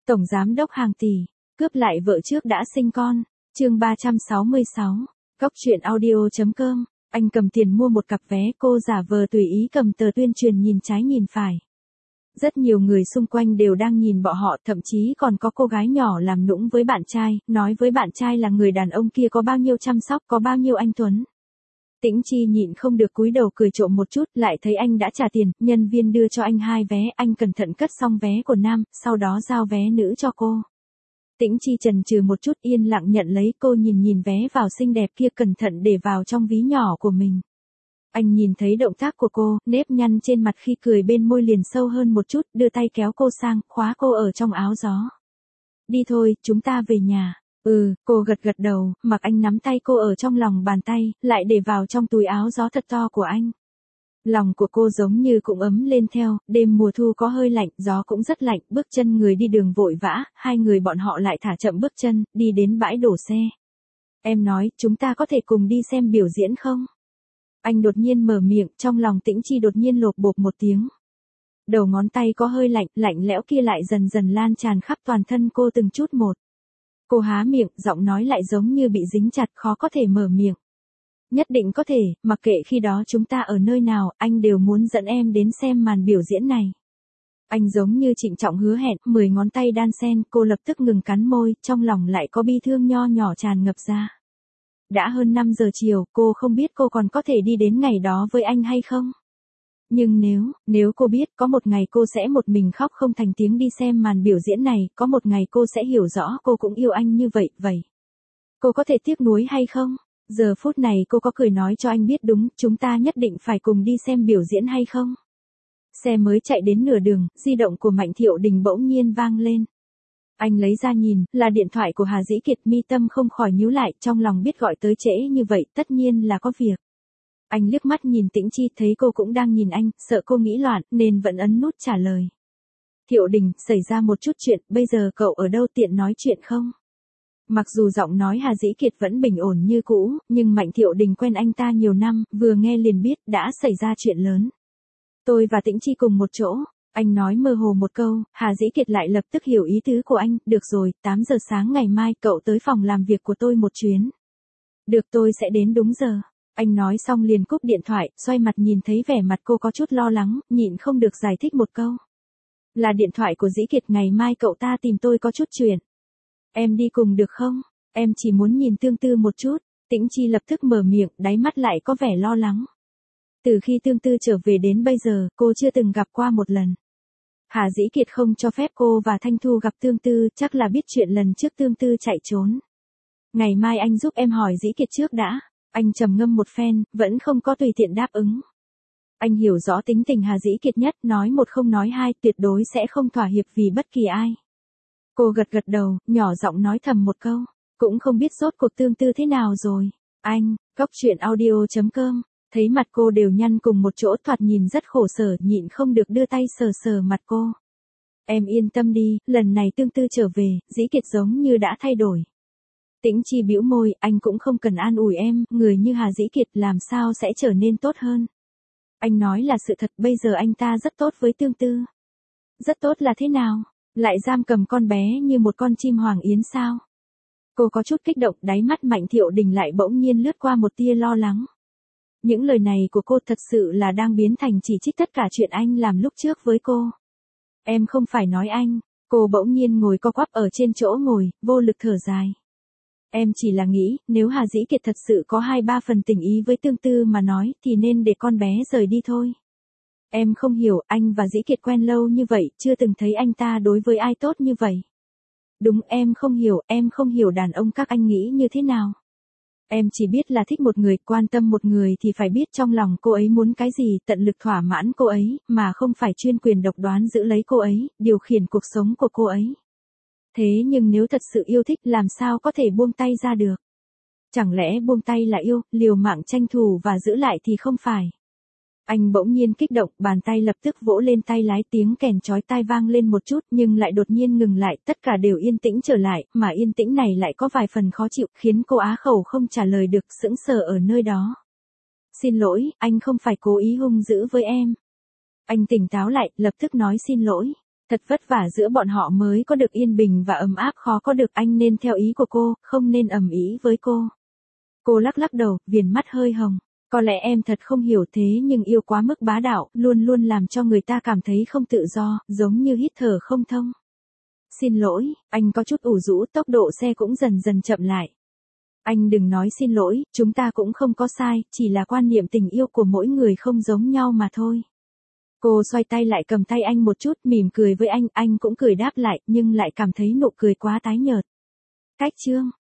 Tổng giám đốc hàng tỷ, cướp lại vợ trước đã sinh con. Chương 366. Góc truyện audio.com. Anh cầm tiền mua một cặp vé, cô giả vờ tùy ý cầm tờ tuyên truyền nhìn trái nhìn phải. Rất nhiều người xung quanh đều đang nhìn bọn họ, thậm chí còn có cô gái nhỏ làm nũng với bạn trai, nói với bạn trai là người đàn ông kia có bao nhiêu chăm sóc, có bao nhiêu anh tuấn. Tĩnh Chi nhịn không được cúi đầu cười trộm một chút, lại thấy anh đã trả tiền, nhân viên đưa cho anh 2 vé, anh cẩn thận cất xong vé của nam, sau đó giao vé nữ cho cô. Tĩnh Chi chần chừ một chút, yên lặng nhận lấy, cô nhìn vé vào xinh đẹp kia, cẩn thận để vào trong ví nhỏ của mình. Anh nhìn thấy động tác của cô, nếp nhăn trên mặt khi cười bên môi liền sâu hơn một chút, đưa tay kéo cô sang, khóa cô ở trong áo gió. Đi thôi, chúng ta về nhà. Cô gật đầu, mặc anh nắm tay cô ở trong lòng bàn tay, lại để vào trong túi áo gió thật to của anh. Lòng của cô giống như cũng ấm lên theo, đêm mùa thu có hơi lạnh, gió cũng rất lạnh, bước chân người đi đường vội vã, hai người bọn họ lại thả chậm bước chân, đi đến bãi đổ xe. Em nói, chúng ta có thể cùng đi xem biểu diễn không? Anh đột nhiên mở miệng, trong lòng Tĩnh Chi đột nhiên lộp bộp một tiếng. Đầu ngón tay có hơi lạnh, lạnh lẽo kia lại dần dần lan tràn khắp toàn thân cô từng chút một. Cô há miệng, giọng nói lại giống như bị dính chặt, khó có thể mở miệng. Nhất định có thể, mặc kệ khi đó chúng ta ở nơi nào, anh đều muốn dẫn em đến xem màn biểu diễn này. Anh giống như trịnh trọng hứa hẹn, 10 ngón tay đan xen, cô lập tức ngừng cắn môi, trong lòng lại có bi thương nho nhỏ tràn ngập ra. Đã hơn 5 giờ chiều, cô không biết cô còn có thể đi đến ngày đó với anh hay không. Nhưng nếu cô biết, có một ngày cô sẽ một mình khóc không thành tiếng đi xem màn biểu diễn này, có một ngày cô sẽ hiểu rõ cô cũng yêu anh như vậy. Cô có thể tiếc nuối hay không? Giờ phút này cô có cười nói cho anh biết đúng, chúng ta nhất định phải cùng đi xem biểu diễn hay không? Xe mới chạy đến nửa đường, di động của Mạnh Thiệu Đình bỗng nhiên vang lên. Anh lấy ra nhìn, là điện thoại của Hà Dĩ Kiệt, mi tâm không khỏi nhíu lại, trong lòng biết gọi tới trễ như vậy, tất nhiên là có việc. Anh liếc mắt nhìn Tĩnh Chi, thấy cô cũng đang nhìn anh, sợ cô nghĩ loạn, nên vẫn ấn nút trả lời. Thiệu Đình, xảy ra một chút chuyện, bây giờ cậu ở đâu, tiện nói chuyện không? Mặc dù giọng nói Hà Dĩ Kiệt vẫn bình ổn như cũ, nhưng Mạnh Thiệu Đình quen anh ta nhiều năm, vừa nghe liền biết đã xảy ra chuyện lớn. Tôi và Tĩnh Chi cùng một chỗ. Anh nói mơ hồ một câu, Hà Dĩ Kiệt lại lập tức hiểu ý tứ của anh, được rồi, 8 giờ sáng ngày mai cậu tới phòng làm việc của tôi một chuyến. Được, tôi sẽ đến đúng giờ. Anh nói xong liền cúp điện thoại, xoay mặt nhìn thấy vẻ mặt cô có chút lo lắng, nhịn không được giải thích một câu. Là điện thoại của Dĩ Kiệt, ngày mai cậu ta tìm tôi có chút chuyện. Em đi cùng được không? Em chỉ muốn nhìn Tương Tư một chút. Tĩnh Chi lập tức mở miệng, đáy mắt lại có vẻ lo lắng. Từ khi Tương Tư trở về đến bây giờ, cô chưa từng gặp qua một lần. Hà Dĩ Kiệt không cho phép cô và Thanh Thu gặp Tương Tư, chắc là biết chuyện lần trước Tương Tư chạy trốn. Ngày mai anh giúp em hỏi Dĩ Kiệt trước đã. Anh trầm ngâm một phen, vẫn không có tùy tiện đáp ứng. Anh hiểu rõ tính tình Hà Dĩ Kiệt nhất, nói một không nói hai, tuyệt đối sẽ không thỏa hiệp vì bất kỳ ai. Cô gật đầu, nhỏ giọng nói thầm một câu, cũng không biết rốt cuộc Tương Tư thế nào rồi. Anh, góc truyện audio.com, thấy mặt cô đều nhăn cùng một chỗ, thoạt nhìn rất khổ sở, nhịn không được đưa tay sờ mặt cô. Em yên tâm đi, lần này Tương Tư trở về, Dĩ Kiệt giống như đã thay đổi. Tĩnh Chi bĩu môi, anh cũng không cần an ủi em, người như Hà Dĩ Kiệt làm sao sẽ trở nên tốt hơn. Anh nói là sự thật, bây giờ anh ta rất tốt với Tương Tư. Rất tốt là thế nào? Lại giam cầm con bé như một con chim hoàng yến sao? Cô có chút kích động, đáy mắt Mạnh Thiệu Đình lại bỗng nhiên lướt qua một tia lo lắng. Những lời này của cô thật sự là đang biến thành chỉ trích tất cả chuyện anh làm lúc trước với cô. Em không phải nói anh. Cô bỗng nhiên ngồi co quắp ở trên chỗ ngồi, vô lực thở dài. Em chỉ là nghĩ, nếu Hà Dĩ Kiệt thật sự có 2-3 phần tình ý với Tương Tư mà nói, thì nên để con bé rời đi thôi. Em không hiểu, anh và Dĩ Kiệt quen lâu như vậy, chưa từng thấy anh ta đối với ai tốt như vậy. Đúng, em không hiểu đàn ông các anh nghĩ như thế nào. Em chỉ biết là thích một người, quan tâm một người thì phải biết trong lòng cô ấy muốn cái gì, tận lực thỏa mãn cô ấy, mà không phải chuyên quyền độc đoán giữ lấy cô ấy, điều khiển cuộc sống của cô ấy. Thế nhưng nếu thật sự yêu thích làm sao có thể buông tay ra được? Chẳng lẽ buông tay là yêu, liều mạng tranh thủ và giữ lại thì không phải? Anh bỗng nhiên kích động, bàn tay lập tức vỗ lên tay lái, tiếng kèn chói tai vang lên một chút nhưng lại đột nhiên ngừng lại, tất cả đều yên tĩnh trở lại, mà yên tĩnh này lại có vài phần khó chịu, khiến cô á khẩu không trả lời được, sững sờ ở nơi đó. Xin lỗi, anh không phải cố ý hung dữ với em. Anh tỉnh táo lại, lập tức nói xin lỗi. Thật vất vả giữa bọn họ mới có được yên bình và ấm áp, khó có được, anh nên theo ý của cô, không nên ầm ĩ với cô. Cô lắc lắc đầu, viền mắt hơi hồng. Có lẽ em thật không hiểu, thế nhưng yêu quá mức bá đạo, luôn luôn làm cho người ta cảm thấy không tự do, giống như hít thở không thông. Xin lỗi, anh có chút ủ rũ, tốc độ xe cũng dần dần chậm lại. Anh đừng nói xin lỗi, chúng ta cũng không có sai, chỉ là quan niệm tình yêu của mỗi người không giống nhau mà thôi. Cô xoay tay lại cầm tay anh một chút, mỉm cười với anh cũng cười đáp lại, nhưng lại cảm thấy nụ cười quá tái nhợt. Cách chương